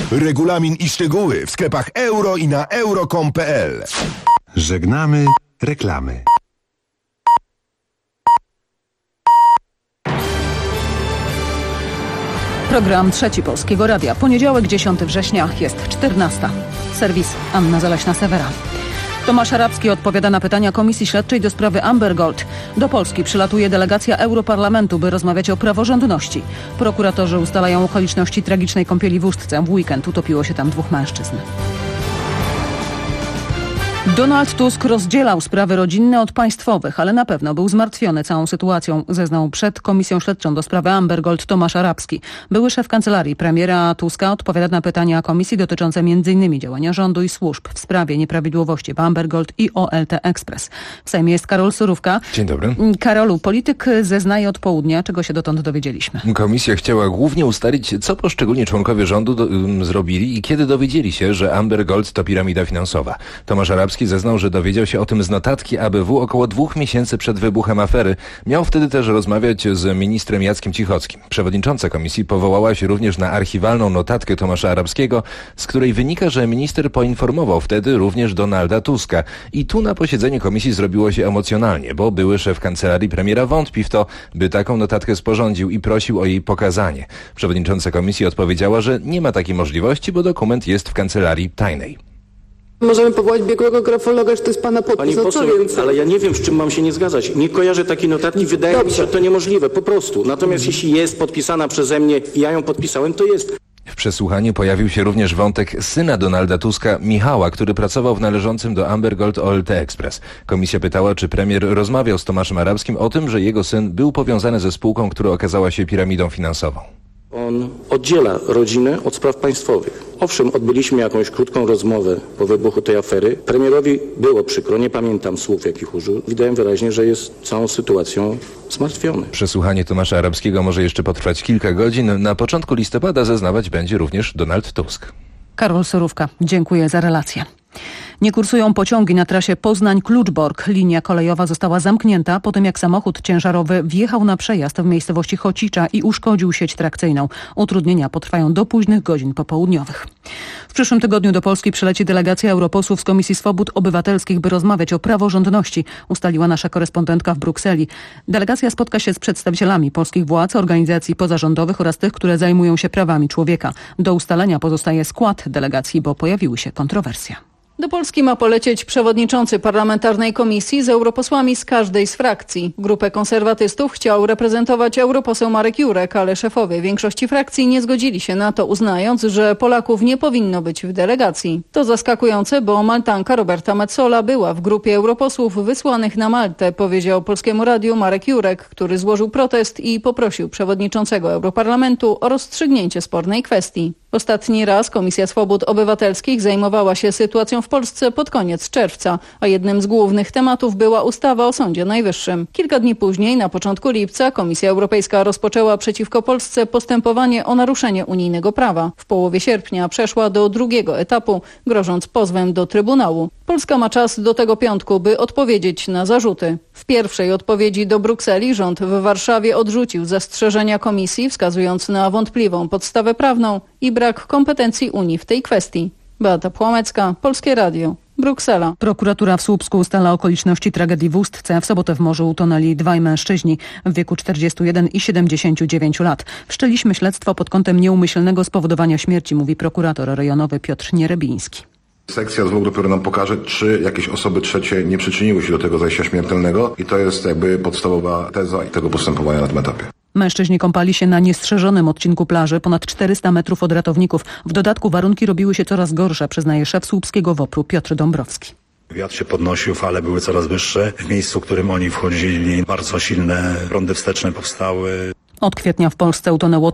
Regulamin i szczegóły w sklepach euro i na euro.com.pl. Żegnamy reklamy. Program Trzeci Polskiego Radia. Poniedziałek, 10 września, jest 14. Serwis Anna Zaleśna-Sewera. Tomasz Arabski odpowiada na pytania Komisji Śledczej do sprawy Amber Gold. Do Polski przylatuje delegacja Europarlamentu, by rozmawiać o praworządności. Prokuratorzy ustalają okoliczności tragicznej kąpieli w Ustce. W weekend utopiło się tam 2 mężczyzn. Donald Tusk rozdzielał sprawy rodzinne od państwowych, ale na pewno był zmartwiony całą sytuacją, zeznał przed Komisją Śledczą do sprawy Amber Gold Tomasz Arabski. Były szef kancelarii premiera Tuska odpowiada na pytania komisji dotyczące m.in. działania rządu i służb w sprawie nieprawidłowości w Amber Gold i OLT Express. W Sejmie jest Karol Surówka. Dzień dobry. Karolu, polityk zeznaje od południa, czego się dotąd dowiedzieliśmy. Komisja chciała głównie ustalić, co poszczególni członkowie rządu zrobili i kiedy dowiedzieli się, że Amber Gold to piramida finansowa. Tomasz Arabski zeznał, że dowiedział się o tym z notatki ABW około 2 miesięcy przed wybuchem afery. Miał wtedy też rozmawiać z ministrem Jackiem Cichockim. Przewodnicząca komisji powołała się również na archiwalną notatkę Tomasza Arabskiego, z której wynika, że minister poinformował wtedy również Donalda Tuska. I tu na posiedzeniu komisji zrobiło się emocjonalnie, bo były szef kancelarii premiera wątpi w to, by taką notatkę sporządził i prosił o jej pokazanie. Przewodnicząca komisji odpowiedziała, że nie ma takiej możliwości, bo dokument jest w kancelarii tajnej. Możemy powołać biegłego grafologa, że to jest pana podpis. Pani poseł, ale ja nie wiem, z czym mam się nie zgadzać. Nie kojarzę takiej notatki, wydaje mi się, że to niemożliwe, po prostu. Natomiast jeśli jest podpisana przeze mnie i ja ją podpisałem, to jest. W przesłuchaniu pojawił się również wątek syna Donalda Tuska, Michała, który pracował w należącym do Amber Gold OLT Express. Komisja pytała, czy premier rozmawiał z Tomaszem Arabskim o tym, że jego syn był powiązany ze spółką, która okazała się piramidą finansową. On oddziela rodzinę od spraw państwowych. Owszem, odbyliśmy jakąś krótką rozmowę po wybuchu tej afery. Premierowi było przykro, nie pamiętam słów, jakich użył. Widać wyraźnie, że jest całą sytuacją zmartwiony. Przesłuchanie Tomasza Arabskiego może jeszcze potrwać kilka godzin. Na początku listopada zeznawać będzie również Donald Tusk. Karol Surówka, dziękuję za relację. Nie kursują pociągi na trasie Poznań-Kluczbork. Linia kolejowa została zamknięta po tym, jak samochód ciężarowy wjechał na przejazd w miejscowości Chocicza i uszkodził sieć trakcyjną. Utrudnienia potrwają do późnych godzin popołudniowych. W przyszłym tygodniu do Polski przyleci delegacja europosłów z Komisji Swobód Obywatelskich, by rozmawiać o praworządności, ustaliła nasza korespondentka w Brukseli. Delegacja spotka się z przedstawicielami polskich władz, organizacji pozarządowych oraz tych, które zajmują się prawami człowieka. Do ustalenia pozostaje skład delegacji, bo pojawiły się kontrowersje. Do Polski ma polecieć przewodniczący parlamentarnej komisji z europosłami z każdej z frakcji. Grupę konserwatystów chciał reprezentować europoseł Marek Jurek, ale szefowie większości frakcji nie zgodzili się na to, uznając, że Polaków nie powinno być w delegacji. To zaskakujące, bo Maltanka Roberta Metsola była w grupie europosłów wysłanych na Maltę, powiedział Polskiemu Radiu Marek Jurek, który złożył protest i poprosił przewodniczącego Europarlamentu o rozstrzygnięcie spornej kwestii. Ostatni raz Komisja Swobód Obywatelskich zajmowała się sytuacją w Polsce pod koniec czerwca, a jednym z głównych tematów była ustawa o Sądzie Najwyższym. Kilka dni później, na początku lipca, Komisja Europejska rozpoczęła przeciwko Polsce postępowanie o naruszenie unijnego prawa. W połowie sierpnia przeszła do drugiego etapu, grożąc pozwem do Trybunału. Polska ma czas do tego piątku, by odpowiedzieć na zarzuty. W pierwszej odpowiedzi do Brukseli rząd w Warszawie odrzucił zastrzeżenia Komisji, wskazując na wątpliwą podstawę prawną i brak kompetencji Unii w tej kwestii. Beata Płomecka, Polskie Radio, Bruksela. Prokuratura w Słupsku ustala okoliczności tragedii w Ustce. W sobotę w morzu utonęli 2 mężczyźni w wieku 41 i 79 lat. Wszczęliśmy śledztwo pod kątem nieumyślnego spowodowania śmierci, mówi prokurator rejonowy Piotr Nierebiński. Sekcja zwłok dopiero nam pokaże, czy jakieś osoby trzecie nie przyczyniły się do tego zajścia śmiertelnego i to jest jakby podstawowa teza i tego postępowania na tym etapie. Mężczyźni kąpali się na niestrzeżonym odcinku plaży, ponad 400 metrów od ratowników. W dodatku warunki robiły się coraz gorsze, przyznaje szef słupskiego WOPR-u Piotr Dąbrowski. Wiatr się podnosił, fale były coraz wyższe. W miejscu, w którym oni wchodzili, bardzo silne prądy wsteczne powstały. Od kwietnia w Polsce utonęło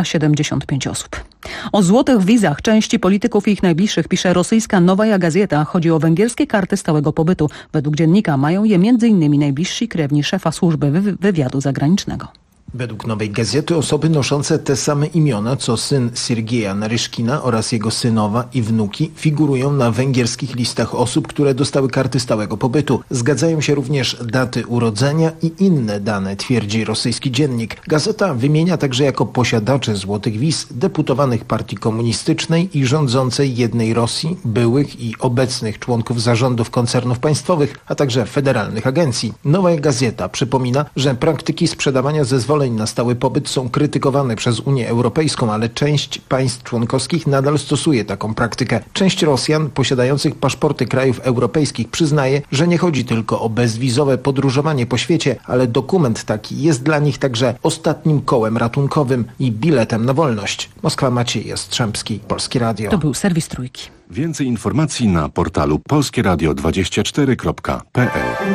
375 osób. O złotych wizach części polityków i ich najbliższych pisze rosyjska Nowaja Gazeta. Chodzi o węgierskie karty stałego pobytu. Według dziennika mają je m.in. najbliżsi krewni szefa służby wywiadu zagranicznego. Według Nowej Gazety osoby noszące te same imiona co syn Siergieja Naryszkina oraz jego synowa i wnuki figurują na węgierskich listach osób, które dostały karty stałego pobytu. Zgadzają się również daty urodzenia i inne dane, twierdzi rosyjski dziennik. Gazeta wymienia także jako posiadaczy złotych wiz deputowanych partii komunistycznej i rządzącej jednej Rosji, byłych i obecnych członków zarządów koncernów państwowych, a także federalnych agencji. Nowa Gazeta przypomina, że praktyki sprzedawania zezwoleń na stały pobyt są krytykowane przez Unię Europejską, ale część państw członkowskich nadal stosuje taką praktykę. Część Rosjan posiadających paszporty krajów europejskich przyznaje, że nie chodzi tylko o bezwizowe podróżowanie po świecie, ale dokument taki jest dla nich także ostatnim kołem ratunkowym i biletem na wolność. Moskwa, Maciej Jastrzębski, Polskie Radio. To był serwis Trójki. Więcej informacji na portalu polskieradio24.pl.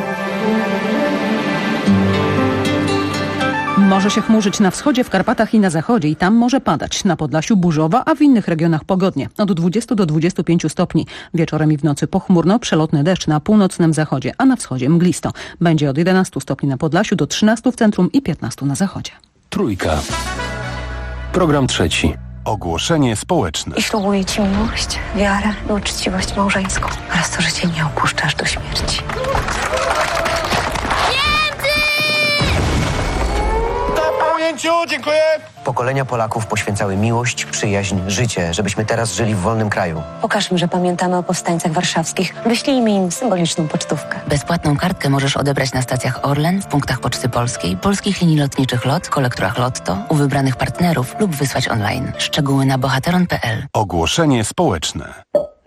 Może się chmurzyć na wschodzie, w Karpatach i na zachodzie i tam może padać. Na Podlasiu burzowa, a w innych regionach pogodnie. Od 20 do 25 stopni. Wieczorem i w nocy pochmurno, przelotny deszcz na północnym zachodzie, a na wschodzie mglisto. Będzie od 11 stopni na Podlasiu do 13 w centrum i 15 na zachodzie. Trójka. Program trzeci. Ogłoszenie społeczne. I ślubuję Ci miłość, wiarę i uczciwość małżeńską oraz to, że Cię nie opuszczasz do śmierci. Dziękuję. Pokolenia Polaków poświęcały miłość, przyjaźń, życie, żebyśmy teraz żyli w wolnym kraju. Pokażmy, że pamiętamy o powstańcach warszawskich. Wyślijmy im symboliczną pocztówkę. Bezpłatną kartkę możesz odebrać na stacjach Orlen, w punktach Poczty Polskiej, polskich linii lotniczych LOT, kolektorach Lotto, u wybranych partnerów lub wysłać online. Szczegóły na bohateron.pl. Ogłoszenie społeczne.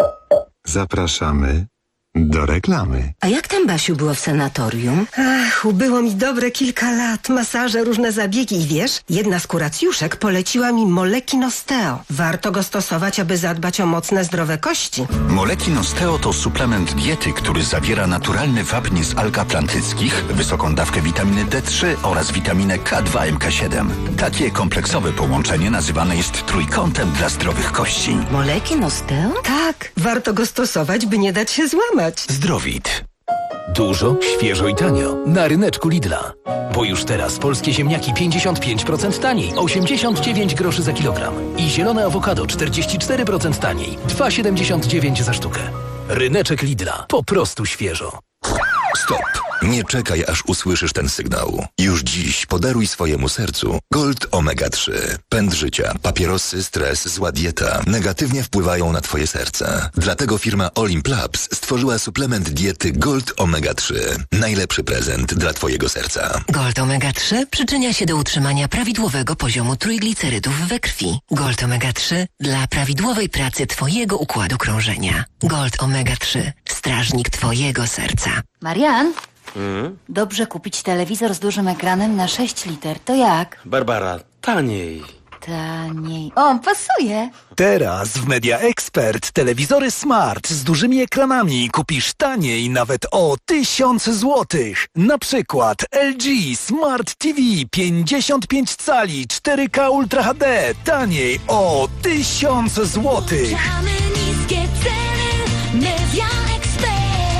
Zapraszamy do reklamy. A jak tam, Basiu, było w sanatorium? Ach, ubyło mi dobre kilka lat. Masaże, różne zabiegi i wiesz, jedna z kuracjuszek poleciła mi Molekin Osteo. Warto go stosować, aby zadbać o mocne, zdrowe kości. Molekin Osteo to suplement diety, który zawiera naturalny wapń z alg atlantyckich, wysoką dawkę witaminy D3 oraz witaminę K2 MK7. Takie kompleksowe połączenie nazywane jest trójkątem dla zdrowych kości. Molekin Osteo? Tak, warto go stosować, by nie dać się złamać. Zdrowit. Dużo, świeżo i tanio. Na ryneczku Lidla. Bo już teraz polskie ziemniaki 55% taniej, 89 groszy za kilogram. I zielone awokado 44% taniej, 2,79 za sztukę. Ryneczek Lidla. Po prostu świeżo. Stop! Nie czekaj, aż usłyszysz ten sygnał. Już dziś podaruj swojemu sercu Gold Omega 3. Pęd życia, papierosy, stres, zła dieta negatywnie wpływają na twoje serce. Dlatego firma Olimp Labs stworzyła suplement diety Gold Omega 3. Najlepszy prezent dla twojego serca. Gold Omega 3 przyczynia się do utrzymania prawidłowego poziomu trójglicerydów we krwi. Gold Omega 3 dla prawidłowej pracy twojego układu krążenia. Gold Omega 3. Strażnik twojego serca. Marian? Dobrze kupić telewizor z dużym ekranem na 6 liter. To jak? Barbara, taniej. Taniej. O, pasuje. Teraz w Media Expert telewizory smart z dużymi ekranami kupisz taniej nawet o 1000 złotych. Na przykład LG Smart TV 55 cali 4K Ultra HD taniej o 1000 złotych. Niskie ceny, Media Expert.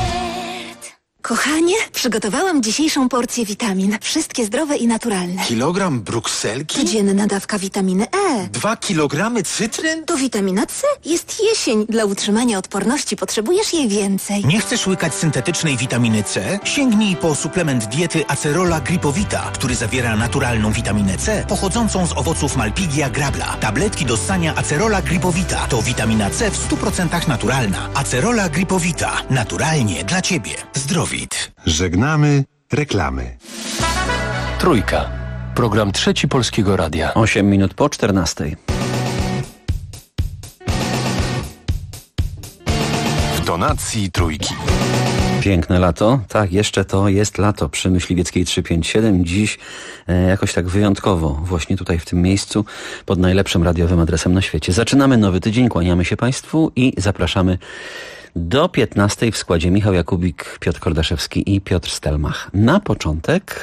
Kochanie, przygotowałam dzisiejszą porcję witamin. Wszystkie zdrowe i naturalne. Kilogram brukselki? Codzienna dawka witaminy E. 2 kilogramy cytryn? To witamina C. Jest jesień. Dla utrzymania odporności potrzebujesz jej więcej. Nie chcesz łykać syntetycznej witaminy C? Sięgnij po suplement diety Acerola Gripowita, który zawiera naturalną witaminę C pochodzącą z owoców Malpighia grabla. Tabletki do ssania Acerola Gripowita to witamina C w 100% naturalna. Acerola Gripowita. Naturalnie dla Ciebie. Zdrowi. Żegnamy reklamy. Trójka. Program trzeci Polskiego Radia. 8 minut po 14. W tonacji trójki. Piękne lato. Tak, jeszcze to jest lato przy Myśliwieckiej 357. Dziś jakoś tak wyjątkowo właśnie tutaj w tym miejscu pod najlepszym radiowym adresem na świecie. Zaczynamy nowy tydzień, kłaniamy się Państwu i zapraszamy do 15 w składzie Michał Jakubik, Piotr Kordaszewski i Piotr Stelmach. Na początek...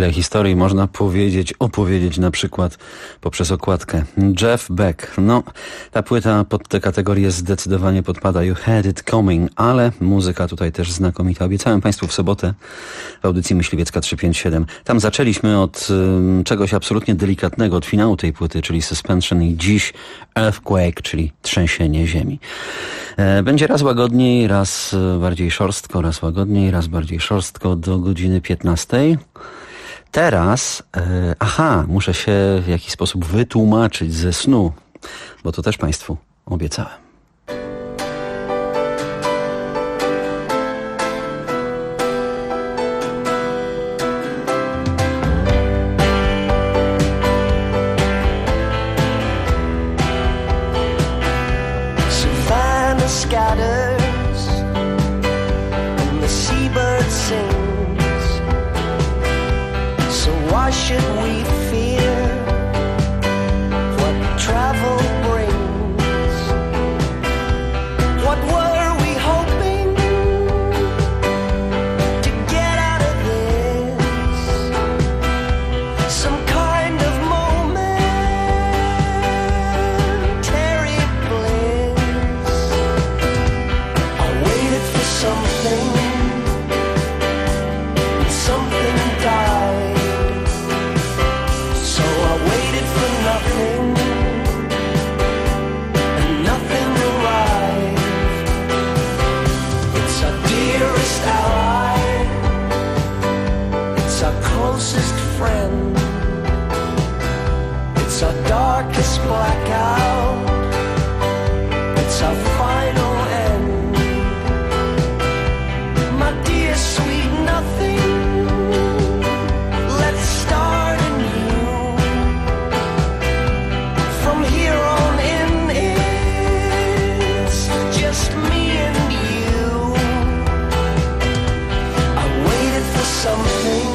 ile historii można opowiedzieć na przykład poprzez okładkę. Jeff Beck. No, ta płyta pod tę kategorię zdecydowanie podpada. You Had It Coming, ale muzyka tutaj też znakomita. Obiecałem Państwu w sobotę w audycji Myśliwiecka 357. Tam zaczęliśmy od czegoś absolutnie delikatnego, od finału tej płyty, czyli Suspension, i dziś Earthquake, czyli trzęsienie ziemi. Będzie raz łagodniej, raz bardziej szorstko, raz łagodniej, raz bardziej szorstko do godziny 15. Teraz, muszę się w jakiś sposób wytłumaczyć ze snu, bo to też Państwu obiecałem. Scatters and the seabird sings. So why should we fear what travel brings? What were we hoping to get out of this? Some kind of momentary bliss. Something died. So I waited for nothing, and nothing arrived. It's our dearest ally, it's our closest friend, it's our darkest blackout, it's our final end. My dear sweet nothing, let's start anew. From here on in, it's just me and you. I waited for something,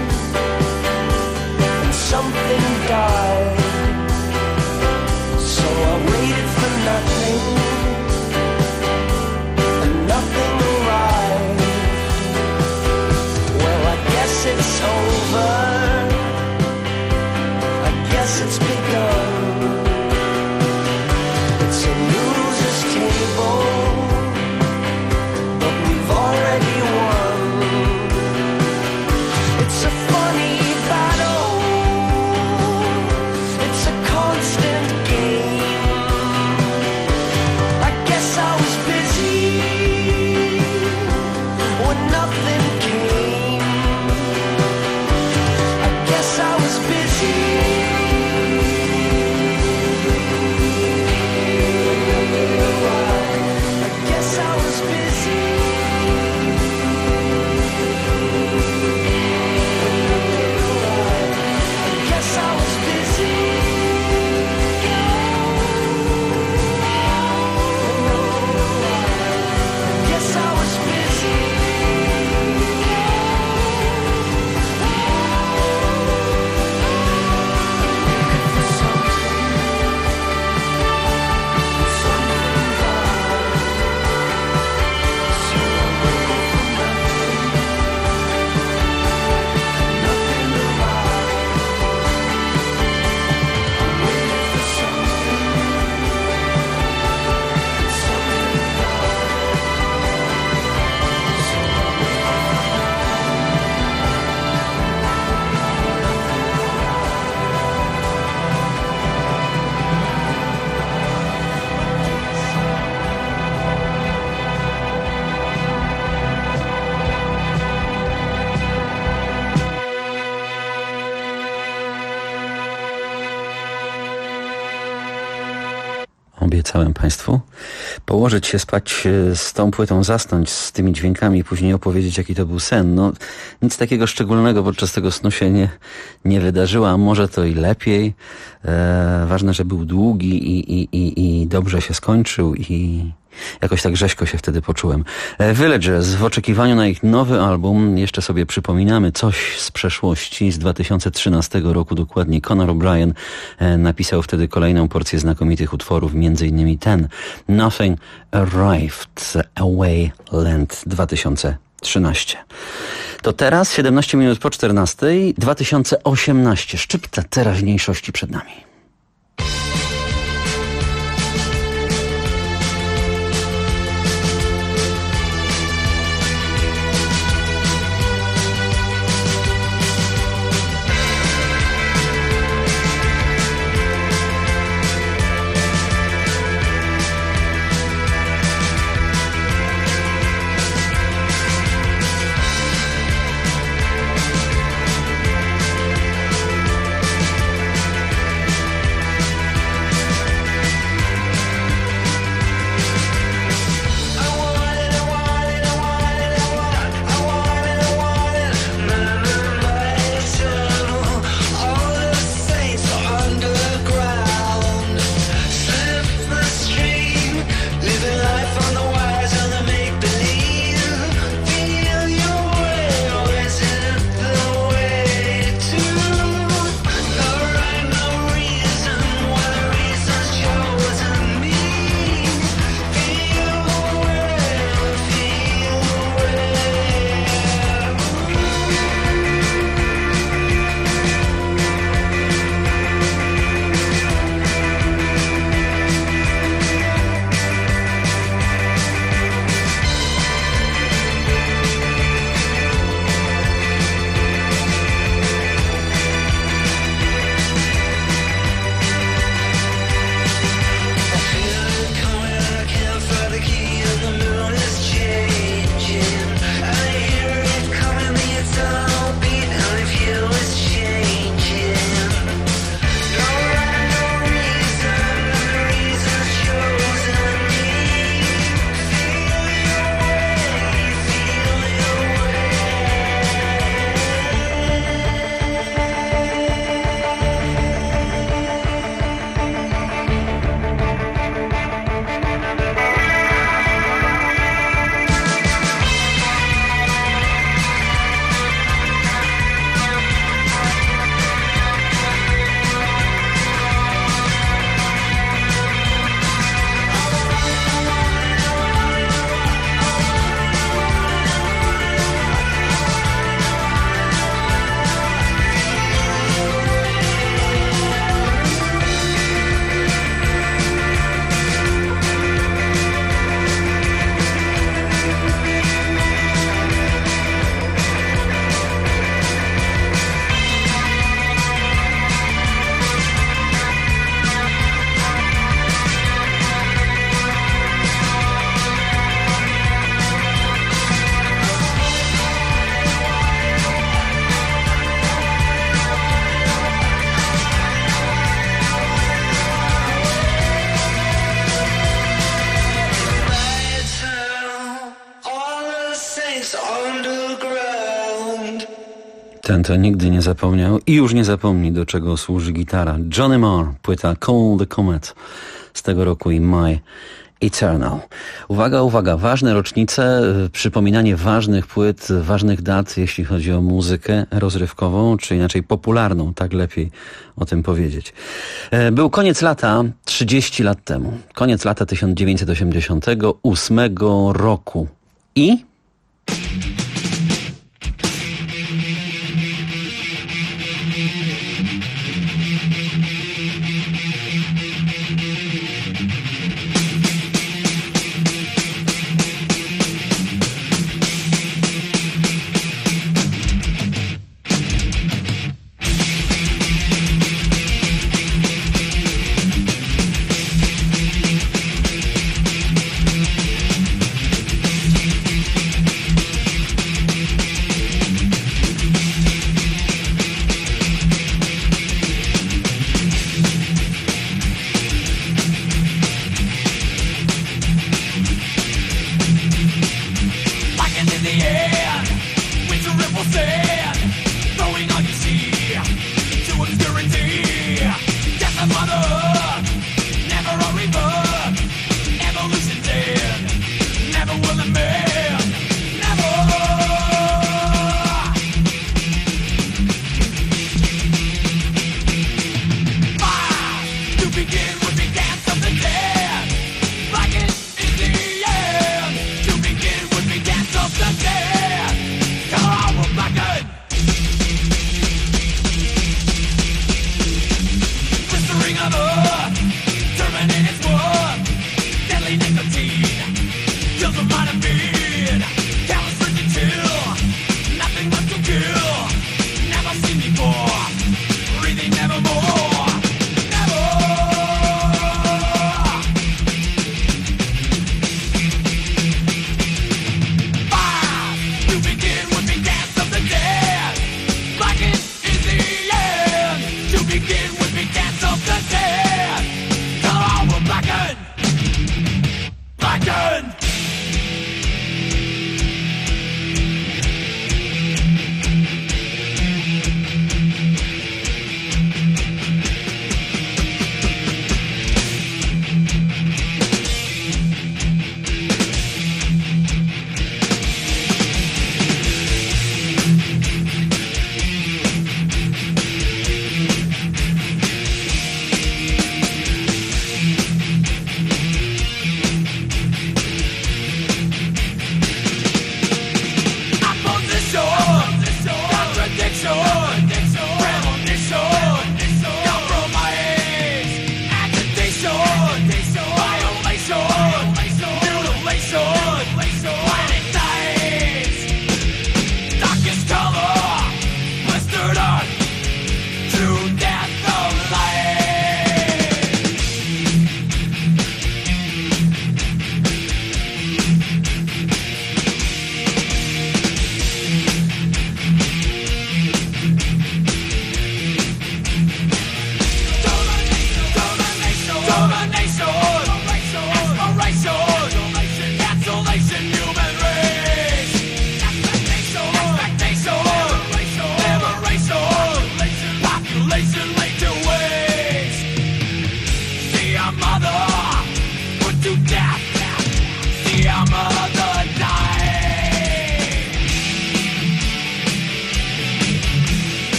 and something died. So I waited for nothing, and nothing arrived. It's over, I guess it's begun. It's a loser's table, but we've already won. It's a funny battle, it's a constant game. I guess I was busy when nothing came. I was busy. I guess I was busy. I guess I was busy. I guess I was busy. Obiecałem Państwu położyć się spać z tą płytą, zasnąć z tymi dźwiękami i później opowiedzieć, jaki to był sen. No, nic takiego szczególnego podczas tego snu się nie wydarzyło, a może to i lepiej. Ważne, że był długi i dobrze się skończył i jakoś tak rzeźko się wtedy poczułem. Villagers, w oczekiwaniu na ich nowy album, jeszcze sobie przypominamy coś z przeszłości, z 2013 roku dokładnie. Conor O'Brien napisał wtedy kolejną porcję znakomitych utworów, między innymi ten Nothing Arrived, Away Land 2013. To teraz 17 minut po 14, 2018. Szczypta teraźniejszości przed nami. Ten to nigdy nie zapomniał i już nie zapomni, do czego służy gitara. Johnny Marr, płyta Call the Comet z tego roku i My Eternal. Uwaga, uwaga, ważne rocznice, przypominanie ważnych płyt, ważnych dat, jeśli chodzi o muzykę rozrywkową, czy inaczej popularną, tak lepiej o tym powiedzieć. Był koniec lata 30 lat temu. Koniec lata 1988 roku. I...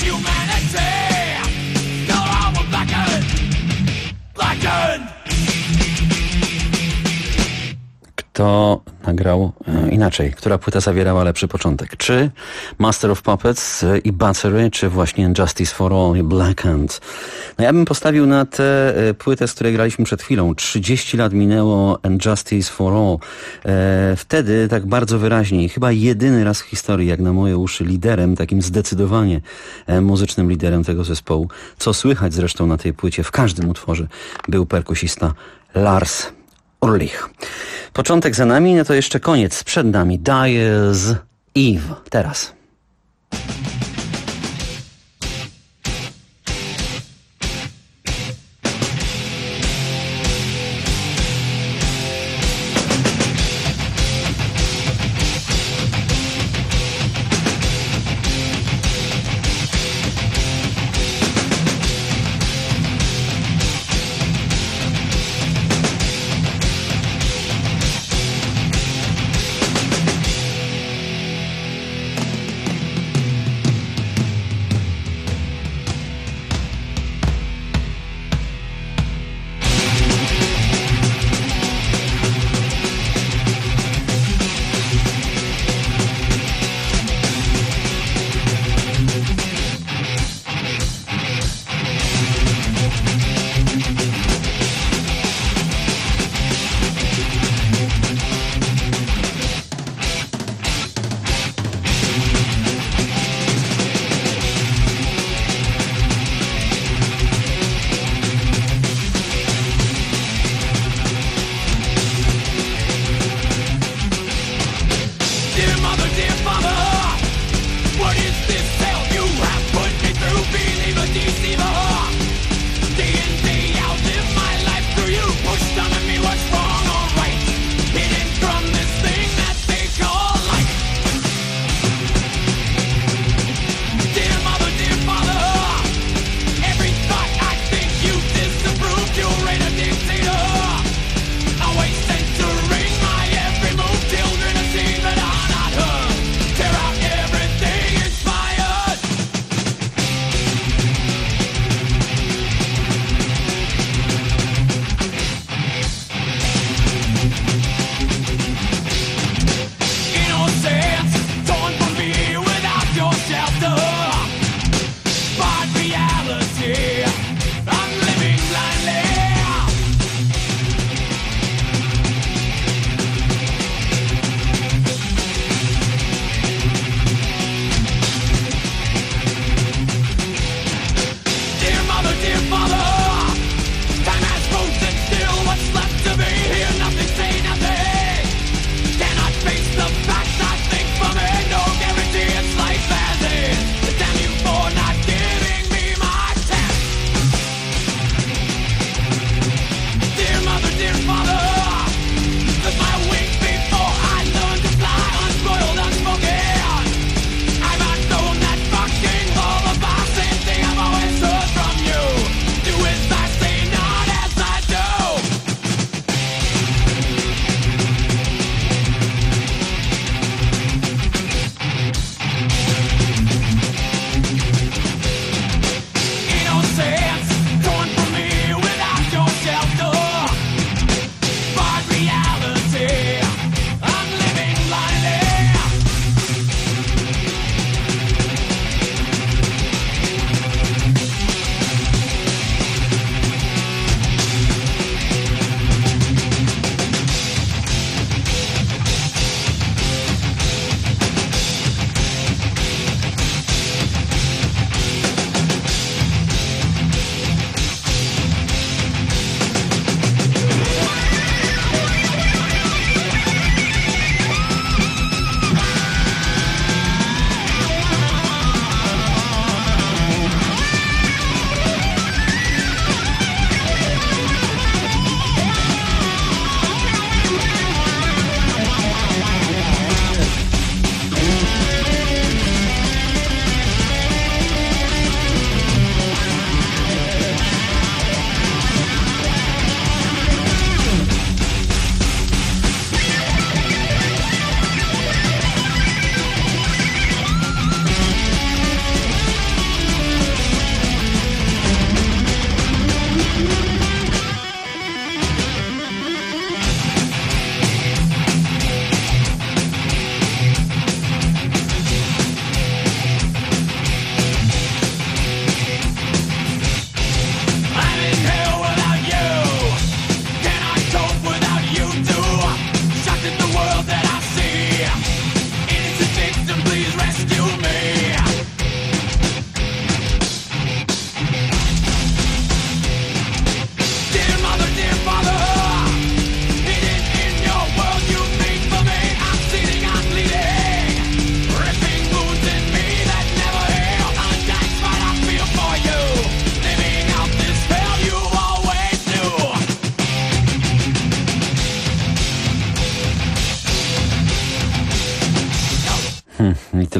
Kto nagrał inaczej? Która płyta zawierała lepszy początek? Czy Master of Puppets i Battery, czy właśnie Justice for All i Black Hand? No ja bym postawił na tę płytę, z której graliśmy przed chwilą. 30 lat minęło and Justice for All. Wtedy tak bardzo wyraźnie i chyba jedyny raz w historii, jak na moje uszy, liderem, takim zdecydowanie muzycznym liderem tego zespołu, co słychać zresztą na tej płycie w każdym utworze, był perkusista Lars Ulrich. Początek za nami, no to jeszcze koniec przed nami. Dyer's Eve. Teraz.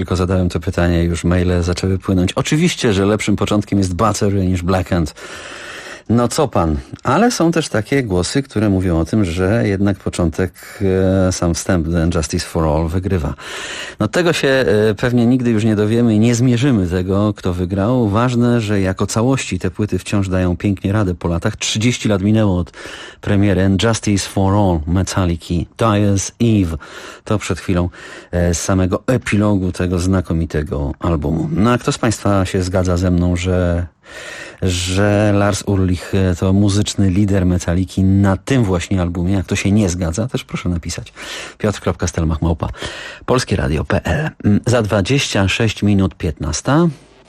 tylko zadałem to pytanie, już maile zaczęły płynąć. Oczywiście, że lepszym początkiem jest Battery niż Black Hand. No co pan? Ale są też takie głosy, które mówią o tym, że jednak początek, sam wstęp do Justice for All wygrywa. No tego się pewnie nigdy już nie dowiemy i nie zmierzymy tego, kto wygrał. Ważne, że jako całości te płyty wciąż dają pięknie radę po latach. 30 lat minęło od premiery Justice for All Metallica, Dyer's Eve. To przed chwilą z samego epilogu tego znakomitego albumu. No a kto z państwa się zgadza ze mną, że Lars Ulrich to muzyczny lider Metalliki na tym właśnie albumie? Jak to się nie zgadza, też proszę napisać. Piotr.stelmach@polskieradio.pl. Za 26 minut 15.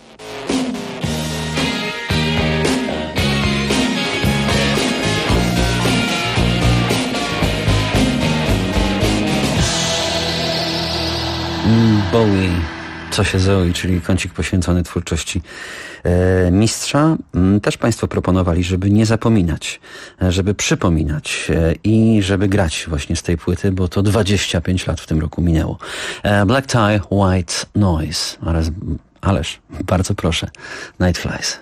Bowie, co się Zoe, czyli kącik poświęcony twórczości mistrza. Też państwo proponowali, żeby nie zapominać, żeby przypominać i żeby grać właśnie z tej płyty, bo to 25 lat w tym roku minęło. Black Tie, White Noise. Ależ bardzo proszę, Night Flies.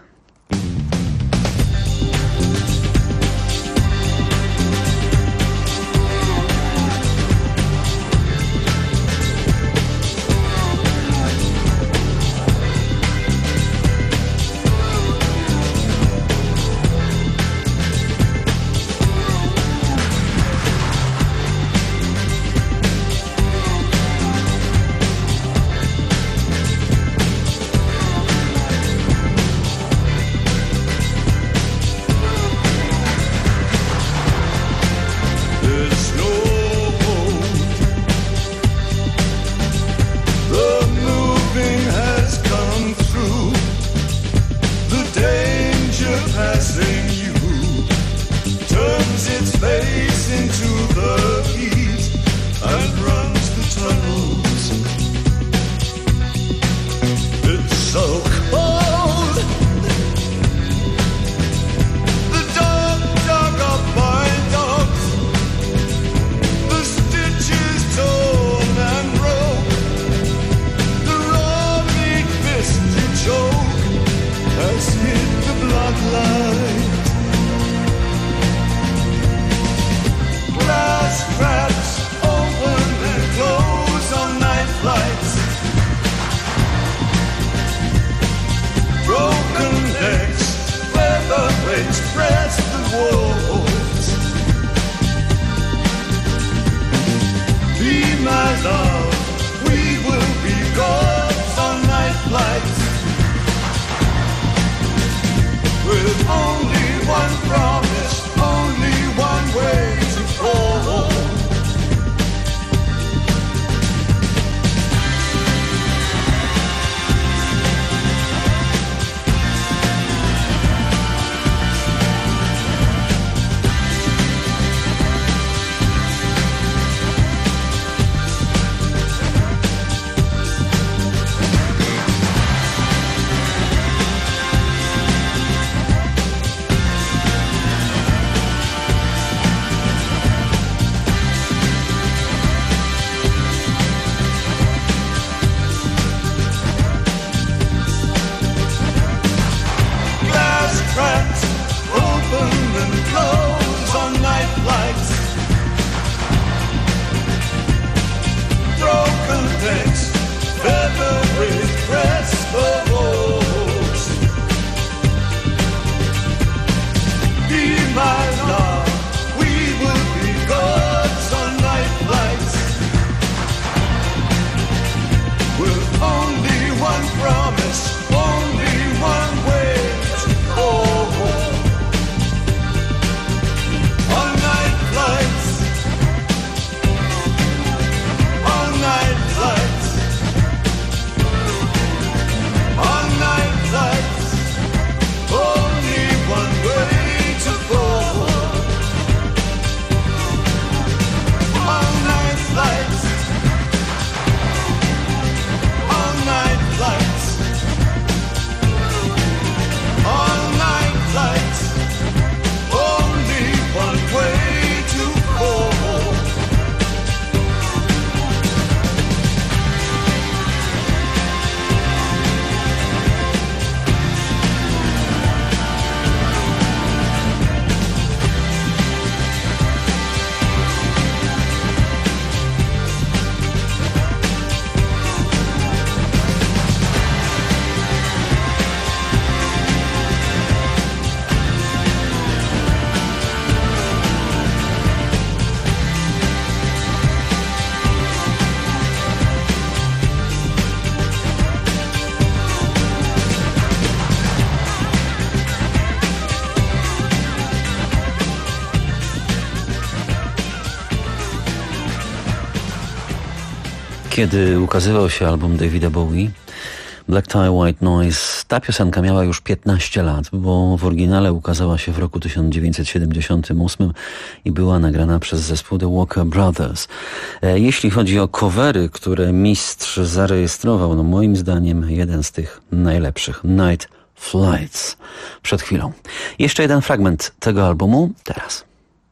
Kiedy ukazywał się album Davida Bowie, Black Tie, White Noise, ta piosenka miała już 15 lat, bo w oryginale ukazała się w roku 1978 i była nagrana przez zespół The Walker Brothers. Jeśli chodzi o covery, które mistrz zarejestrował, no moim zdaniem jeden z tych najlepszych, Night Flights, przed chwilą. Jeszcze jeden fragment tego albumu, teraz.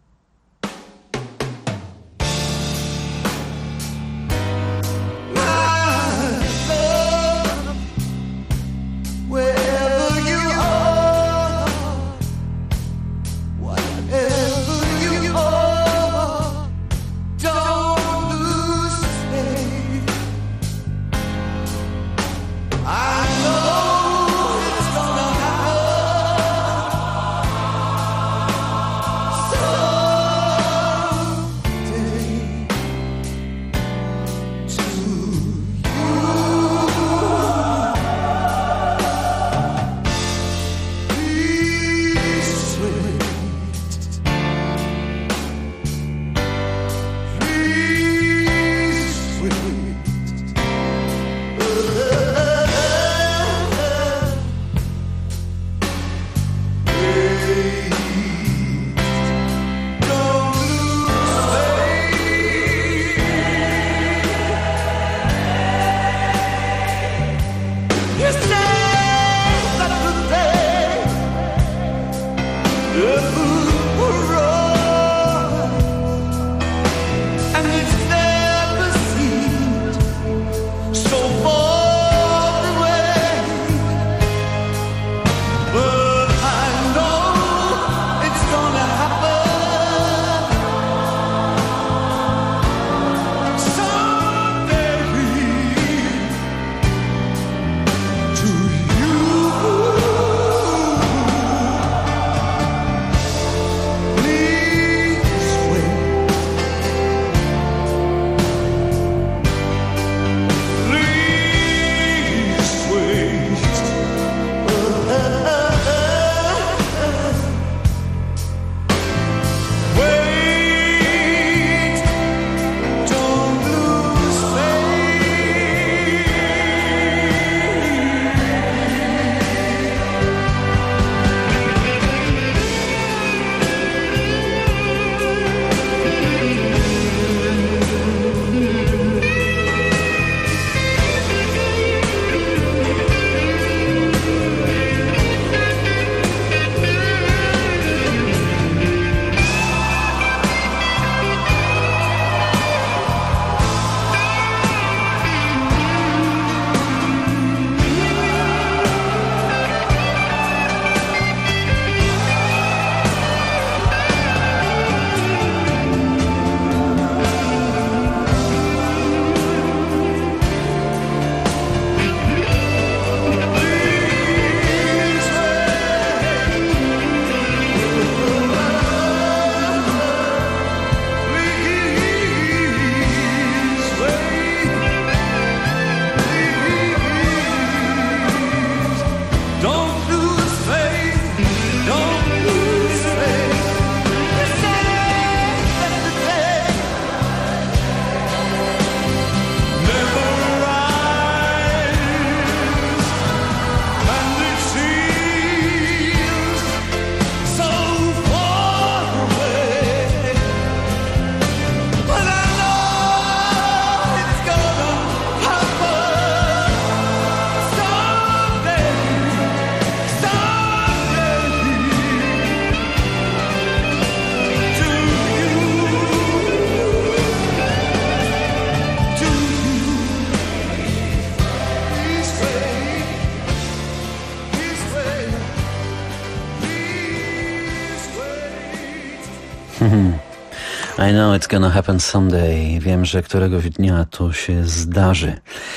I know it's gonna happen someday. Wiem, że któregoś dnia to się zdarzy.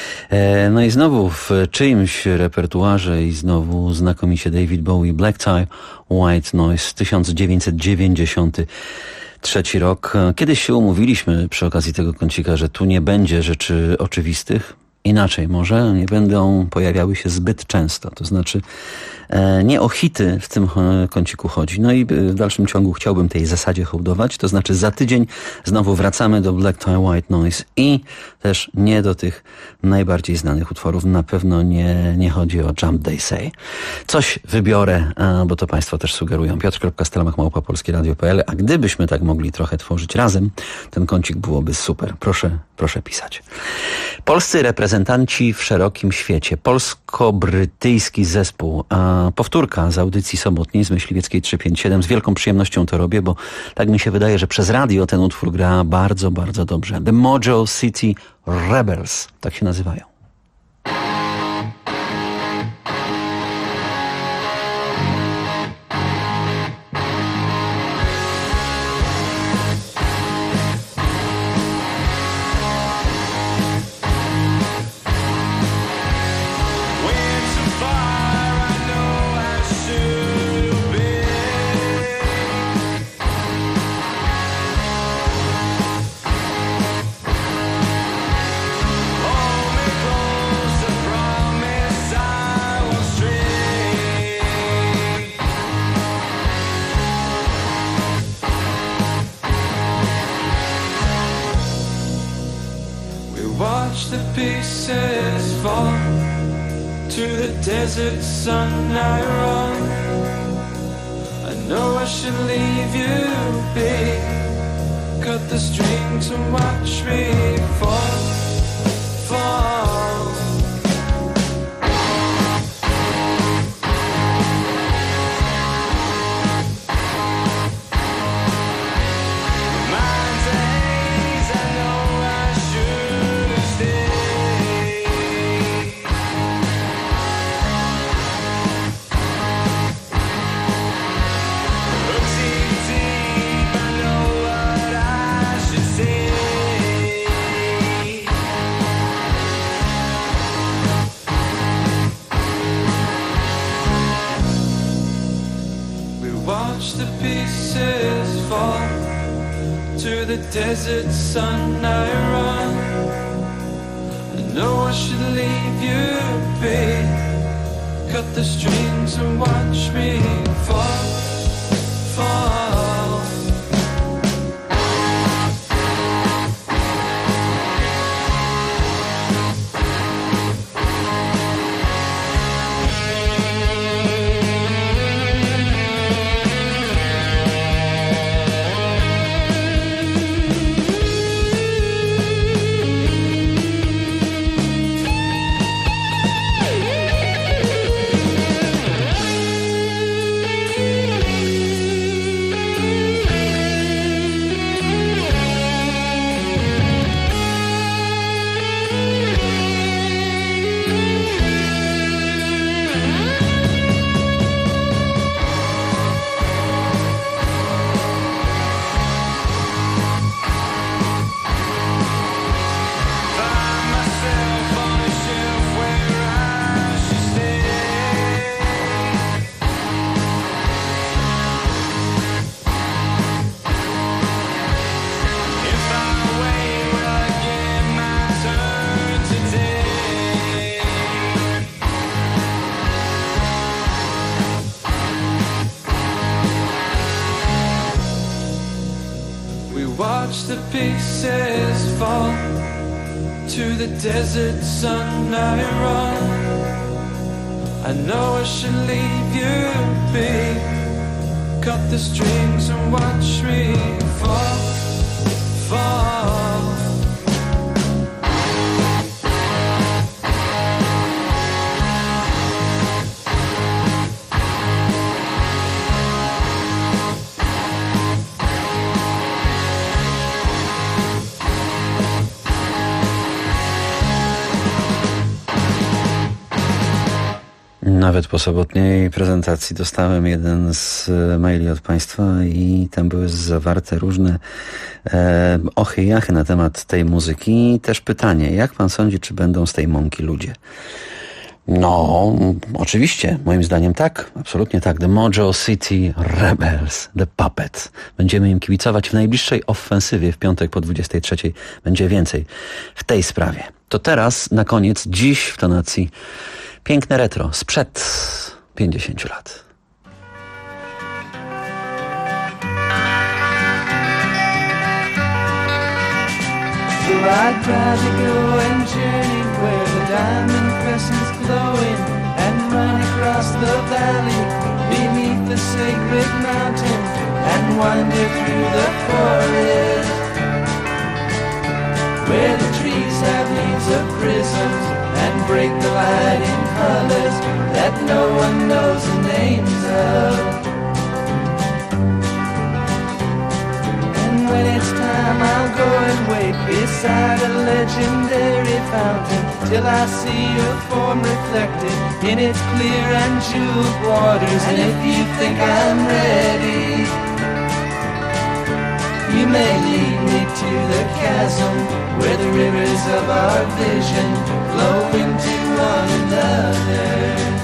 No i znowu w czyimś repertuarze i znowu znakomicie David Bowie, Black Tie, White Noise, 1993 rok. Kiedyś się umówiliśmy przy okazji tego kącika, że tu nie będzie rzeczy oczywistych. inaczej może, nie będą pojawiały się zbyt często. To znaczy nie o hity w tym kąciku chodzi. No i w dalszym ciągu chciałbym tej zasadzie hołdować. To znaczy za tydzień znowu wracamy do Black Tie White Noise i też nie do tych najbardziej znanych utworów. Na pewno nie chodzi o Jump They Say. Coś wybiorę, bo to Państwo też sugerują. Piotr.Stelmach@polskieradio.pl. A gdybyśmy tak mogli trochę tworzyć razem, ten kącik byłoby super. Proszę pisać. Polscy reprezentanci w szerokim świecie. Polsko-brytyjski zespół. Powtórka z audycji sobotniej z Myśliwieckiej 357. Z wielką przyjemnością to robię, bo tak mi się wydaje, że przez radio ten utwór gra bardzo, bardzo dobrze. The Mojo City Rebels. Tak się nazywają. Watch the pieces fall to the desert sun. I run. I know I should leave you be. Cut the strings and watch me fall, fall. Mind's a haze, I know I should stay. Looks easy, I know what I should say. We watch the pieces fall to the desert sun. I run. I know I should leave you be. Cut the strings and watch me fall, fall. Find myself on a shelf where I should stay. If I wait, will I get my turn today? We watch the pieces fall to the desert sun. I run. I know I should leave you be. Cut the strings and watch me fall, fall. Nawet po sobotniej prezentacji dostałem jeden z maili od Państwa i tam były zawarte różne ochy i jachy na temat tej muzyki. Też pytanie, jak Pan sądzi, czy będą z tej mąki ludzie? No, oczywiście, moim zdaniem tak, absolutnie tak. The Mojo City Rebels, The Puppet. Będziemy im kibicować w najbliższej ofensywie w piątek po 23:00. Będzie więcej w tej sprawie. To teraz, na koniec, dziś w tonacji piękne retro sprzed 50 lat. So I'd rather go and journey where the diamond crescent's glowing and run across the valley beneath the sacred mountain and wander through the forest where the trees have leaves of prisms and break the light in colors that no one knows the names of. When it's time, I'll go and wait beside a legendary fountain till I see your form reflected in its clear and jeweled waters. And if you think I'm ready, you may lead me to the chasm where the rivers of our vision flow into one another.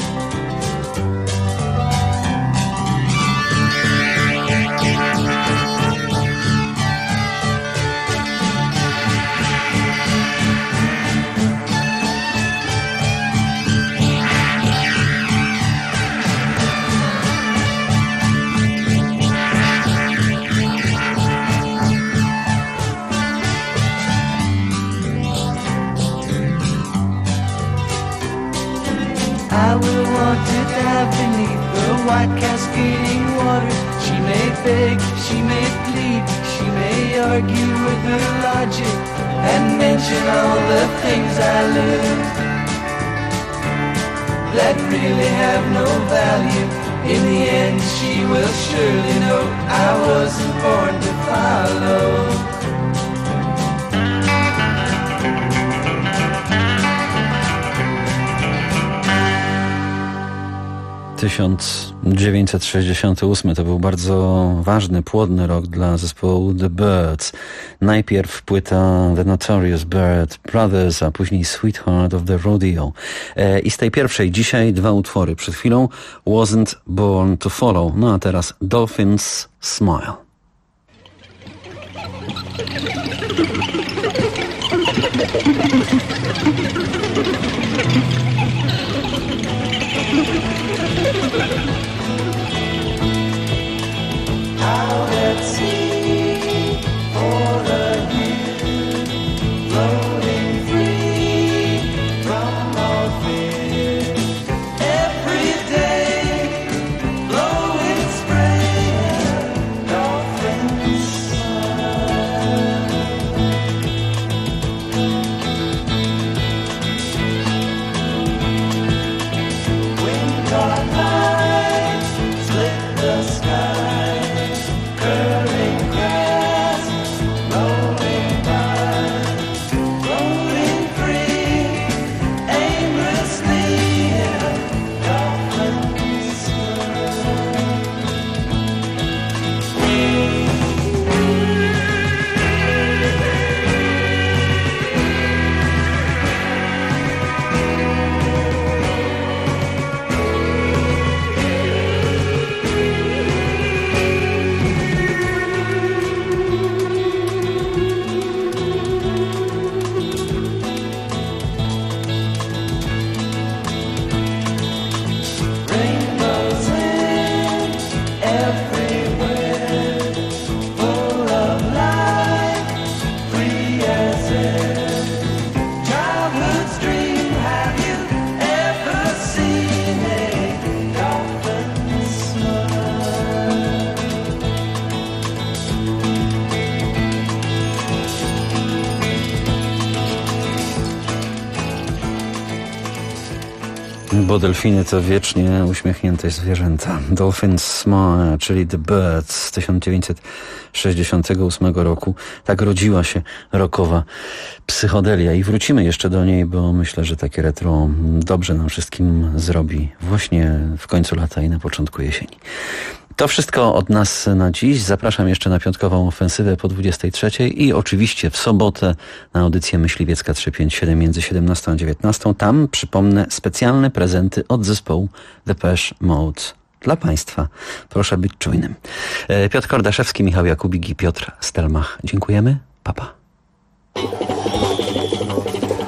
I will want to dive beneath the white cascading waters. She may beg, she may plead, she may argue with her logic and mention all the things I lose that really have no value. In the end she will surely know I wasn't born to follow. 1968 to był bardzo ważny, płodny rok dla zespołu The Byrds. Najpierw płyta The Notorious Byrd Brothers, a później Sweetheart of the Rodeo. I z tej pierwszej dzisiaj dwa utwory. Przed chwilą Wasn't Born to Follow, no a teraz Dolphins Smile. Out at sea for a year, floating free from all fear. Every day, blowing spray, dolphins smile. Wind gone high, slit the sky. Curling grass, rolling by, floating free, aimlessly in a dolphin's rainbows in everywhere, full of life, free as air. Childhood's dream, have you ever seen a dolphin smile? Bo delfiny to wiecznie uśmiechnięte zwierzęta. Dolphins Smile, czyli The Birds z 1968 roku. Tak rodziła się rockowa psychodelia. I wrócimy jeszcze do niej, bo myślę, że takie retro dobrze nam wszystkim zrobi właśnie w końcu lata i na początku jesieni. To wszystko od nas na dziś. Zapraszam jeszcze na piątkową ofensywę po 23 i oczywiście w sobotę na audycję Myśliwiecka 357 między 17 a 19. Tam, przypomnę, specjalne prezenty od zespołu Depeche Mode dla Państwa. Proszę być czujnym. Piotr Kordaszewski, Michał Jakubik i Piotr Stelmach. Dziękujemy. Pa, pa.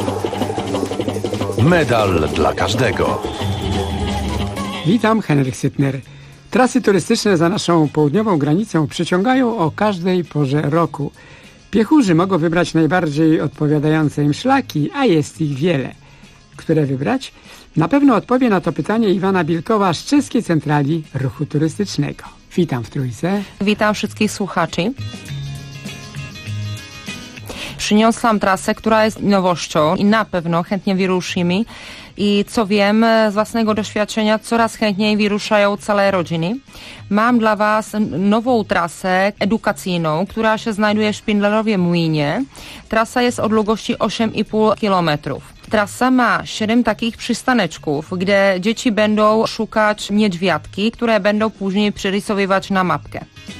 Medal dla każdego. Witam, Henryk Sytner. Trasy turystyczne za naszą południową granicą przyciągają o każdej porze roku. Piechurzy mogą wybrać najbardziej odpowiadające im szlaki, a jest ich wiele. Które wybrać? Na pewno odpowie na to pytanie Iwana Bilkowa z Czeskiej Centrali Ruchu Turystycznego. Witam w Trójce. Witam wszystkich słuchaczy. Przyniosłam trasę, która jest nowością i na pewno chętnie wyruszymy. I co wiem z własnego doświadczenia, coraz chętniej wyruszają całe rodziny. Mam dla Was nową trasę edukacyjną, która się znajduje w Szpindlerowie Młynie. Trasa jest o długości 8,5 km. Trasa ma 7 takich przystaneczków, gdzie dzieci będą szukać niedźwiadki, które będą później przerysowywać na mapkę.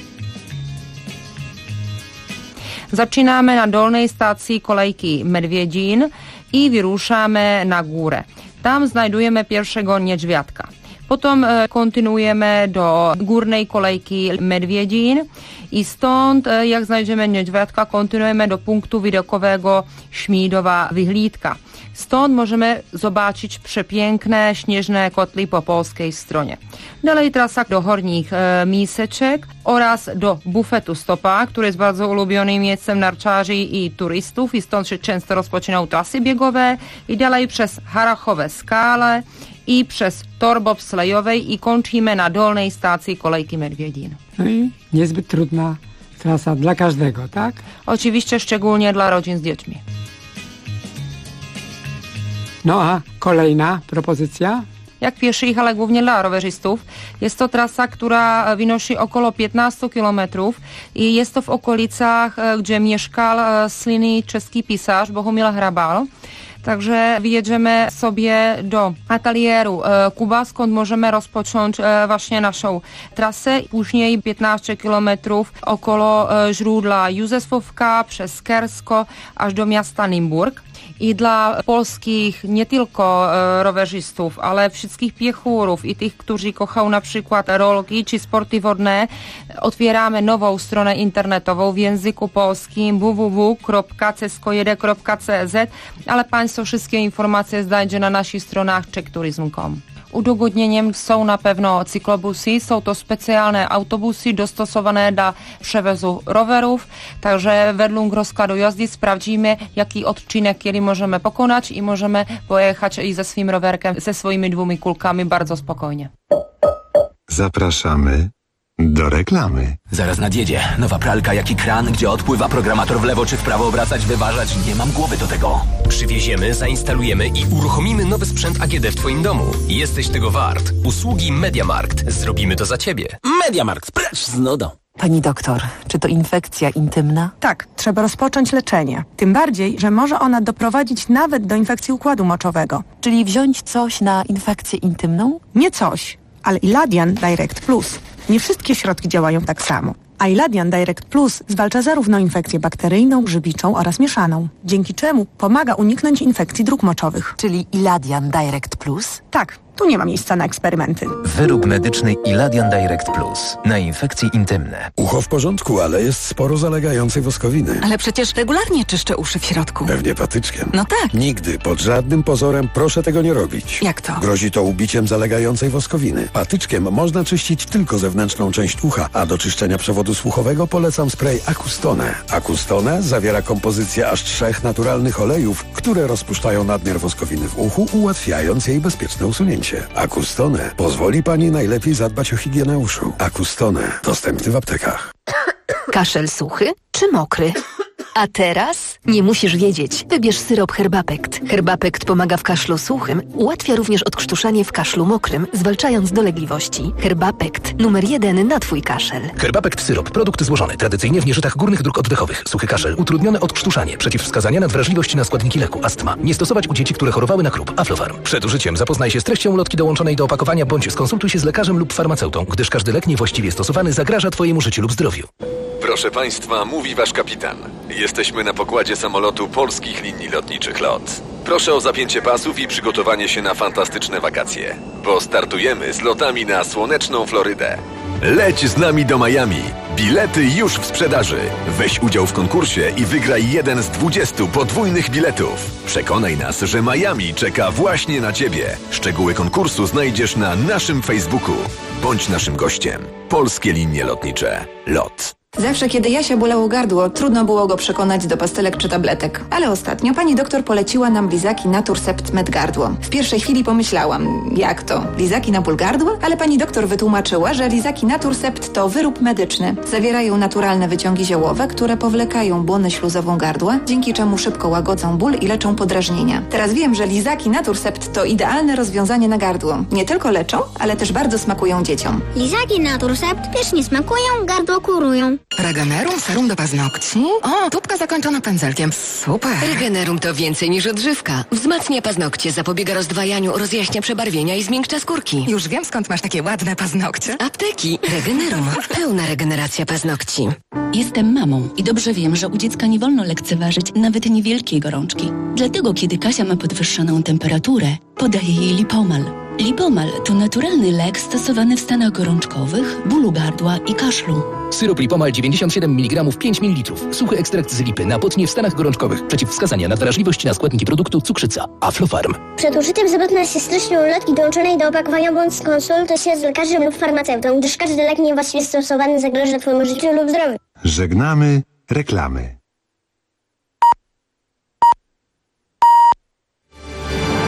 Zaczynamy na dolnej stacji kolejki Medvědín i wyruszamy na górę. Tam znajdujemy pierwszego niedźwiadka. Potem kontynuujemy do górnej kolejki Medvědín i stąd, jak znajdziemy niedźwiadka, kontynuujemy do punktu widokowego Śmídova Vyhlídka. Stąd możemy zobaczyć przepiękne śnieżne kotly po polskiej stronie. Dalej trasa do Horních Míseček oraz do bufetu Stopa, który jest bardzo ulubionym miejscem narciarzy i turystów i stąd się często rozpoczynają trasy biegowe i dalej przez Harachowe Skale i przez tor bobslejowej i kończymy na dolnej stacji kolejki Medvědín. No i niezbyt trudna trasa dla każdego, tak? Oczywiście szczególnie dla rodzin z dziećmi. No a kolejna propozycja? Jak pieszych, ale głównie dla rowerzystów. Jest to trasa, która wynosi około 15 km i jest to w okolicach, gdzie mieszkał słynny czeski pisarz Bohumil Hrabal. Także wyjedziemy sobie do ateliéru Kuba, skąd możemy rozpocząć właśnie naszą trasę. Później 15 km około źródła Józefowka przez Kersko aż do miasta Nymburk. I dla polskich nie tylko rowerzystów, ale wszystkich piechurów i tych, którzy kochają na przykład rolki czy sporty wodne, otwieramy nową stronę internetową w języku polskim www.ceskojedę.cz, ale Państwo wszystkie informacje znajdzie na naszych stronach czechturism.com. Udogodnieniem są na pewno cyklobusy, są to specjalne autobusy dostosowane do przewozu rowerów, także według rozkładu jazdy sprawdzimy, jaki odcinek kiedy możemy pokonać i możemy pojechać i ze swoim rowerkiem, ze swoimi 2 kulkami bardzo spokojnie. Zapraszamy do reklamy. Zaraz nadjedzie. Nowa pralka jak i kran, gdzie odpływa programator w lewo czy w prawo obracać, wyważać. Nie mam głowy do tego. Przywieziemy, zainstalujemy i uruchomimy nowy sprzęt AGD w Twoim domu. Jesteś tego wart. Usługi MediaMarkt. Zrobimy to za Ciebie. MediaMarkt, precz z nudą. Pani doktor, czy to infekcja intymna? Tak, trzeba rozpocząć leczenie. Tym bardziej, że może ona doprowadzić nawet do infekcji układu moczowego. Czyli wziąć coś na infekcję intymną? Nie coś, ale Iladian Direct Plus. Nie wszystkie środki działają tak samo. A Iladian Direct Plus zwalcza zarówno infekcję bakteryjną, grzybiczą oraz mieszaną, dzięki czemu pomaga uniknąć infekcji dróg moczowych. Czyli Iladian Direct Plus? Tak, tu nie ma miejsca na eksperymenty. Wyrób medyczny Iladian Direct Plus na infekcje intymne. Ucho w porządku, ale jest sporo zalegającej woskowiny. Ale przecież regularnie czyszczę uszy w środku. Pewnie patyczkiem. No tak. Nigdy, pod żadnym pozorem proszę tego nie robić. Jak to? Grozi to ubiciem zalegającej woskowiny. Patyczkiem można czyścić tylko zewnętrzną część ucha, a do czyszczenia przewodu słuchowego polecam spray Acustone. Acustone zawiera kompozycję aż 3 naturalnych olejów, które rozpuszczają nadmiar woskowiny w uchu, ułatwiając jej bezpieczne usunięcie. Acustone pozwoli Pani najlepiej zadbać o higienę uszu. Acustone dostępny w aptekach. Kaszel suchy czy mokry? A teraz nie musisz wiedzieć. Wybierz syrop Herbapekt. Herbapekt pomaga w kaszlu suchym, ułatwia również odkrztuszanie w kaszlu mokrym, zwalczając dolegliwości. Herbapekt, numer 1 na Twój kaszel. Herbapekt syrop. Produkt złożony tradycyjnie w nieżytach górnych dróg oddechowych. Suchy kaszel. Utrudnione odkrztuszanie. Przeciwwskazania na wrażliwość na składniki leku. Astma. Nie stosować u dzieci, które chorowały na krób. Aflofarm. Przed użyciem zapoznaj się z treścią ulotki dołączonej do opakowania bądź skonsultuj się z lekarzem lub farmaceutą, gdyż każdy lek niewłaściwie stosowany zagraża Twojemu życiu lub zdrowiu. Proszę Państwa, mówi Wasz kapitan. Jesteśmy na pokładzie samolotu Polskich Linii Lotniczych LOT. Proszę o zapięcie pasów i przygotowanie się na fantastyczne wakacje, bo startujemy z lotami na słoneczną Florydę. Leć z nami do Miami. Bilety już w sprzedaży. Weź udział w konkursie i wygraj jeden z 20 podwójnych biletów. Przekonaj nas, że Miami czeka właśnie na Ciebie. Szczegóły konkursu znajdziesz na naszym Facebooku. Bądź naszym gościem. Polskie Linie Lotnicze. LOT. Zawsze, kiedy Jasia bolało gardło, trudno było go przekonać do pastelek czy tabletek. Ale ostatnio pani doktor poleciła nam lizaki Naturcept Med Gardło. W pierwszej chwili pomyślałam, jak to? Lizaki na ból gardła? Ale pani doktor wytłumaczyła, że lizaki Naturcept to wyrób medyczny. Zawierają naturalne wyciągi ziołowe, które powlekają błonę śluzową gardła, dzięki czemu szybko łagodzą ból i leczą podrażnienia. Teraz wiem, że lizaki Naturcept to idealne rozwiązanie na gardło. Nie tylko leczą, ale też bardzo smakują dzieciom. Lizaki Naturcept pysznie smakują, gardło kurują. Regenerum serum do paznokci? O, tubka zakończona pędzelkiem. Super. Regenerum to więcej niż odżywka. Wzmacnia paznokcie, zapobiega rozdwajaniu, rozjaśnia przebarwienia i zmiękcza skórki. Już wiem, skąd masz takie ładne paznokcie. Apteki. Regenerum. Pełna regeneracja paznokci. Jestem mamą i dobrze wiem, że u dziecka nie wolno lekceważyć nawet niewielkiej gorączki. Dlatego, kiedy Kasia ma podwyższoną temperaturę, podaję jej Lipomal. Lipomal to naturalny lek stosowany w stanach gorączkowych, bólu gardła i kaszlu. Syrop Lipomal 97 mg 5 ml. Suchy ekstrakt z lipy na potnie w stanach gorączkowych. Przeciwwskazania na wrażliwość na składniki produktu cukrzyca. Aflofarm. Przed użyciem zapewne się stycznej ulotki dołączonej do opakowania bądź skonsultuj się z lekarzem lub farmaceutą, gdyż każdy lek niewłaściwie stosowany zagraża Twojemu życiu lub zdrowiu. Żegnamy reklamy.